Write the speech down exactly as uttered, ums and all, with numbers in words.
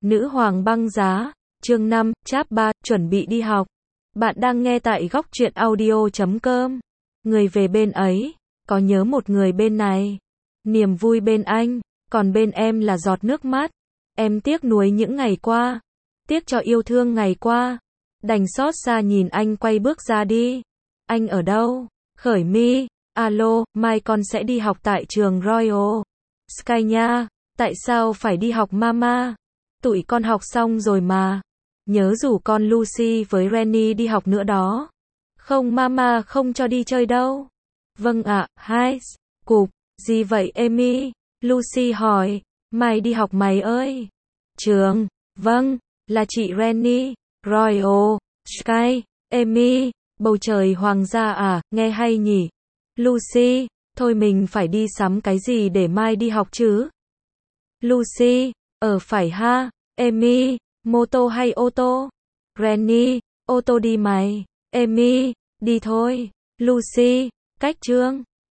Nữ hoàng băng giá, chương năm, chap ba, chuẩn bị đi học. Bạn đang nghe tại góc truyện audio chấm com. Người về bên ấy, có nhớ một người bên này. Niềm vui bên anh, còn bên em là giọt nước mắt. Em tiếc nuối những ngày qua, tiếc cho yêu thương ngày qua. Đành xót xa nhìn anh quay bước ra đi. Anh ở đâu? Khởi My, alo, mai con sẽ đi học tại trường Royal Sky nha. Tại sao phải đi học mama? Tụi con học xong rồi mà. Nhớ rủ con Lucy với Rennie đi học nữa đó. Không mama không cho đi chơi đâu. Vâng ạ, hai. Cục, gì vậy Amy? Lucy hỏi. Mày đi học mày ơi. Trường, vâng, là chị Rennie. Royal Sky, Amy, bầu trời hoàng gia à, nghe hay nhỉ? Lucy, thôi mình phải đi sắm cái gì để mai đi học chứ? Lucy, ờ phải ha. Amy, mô tô hay ô tô? Rennie, ô tô đi mày. Amy, đi thôi. Lucy, cách trương.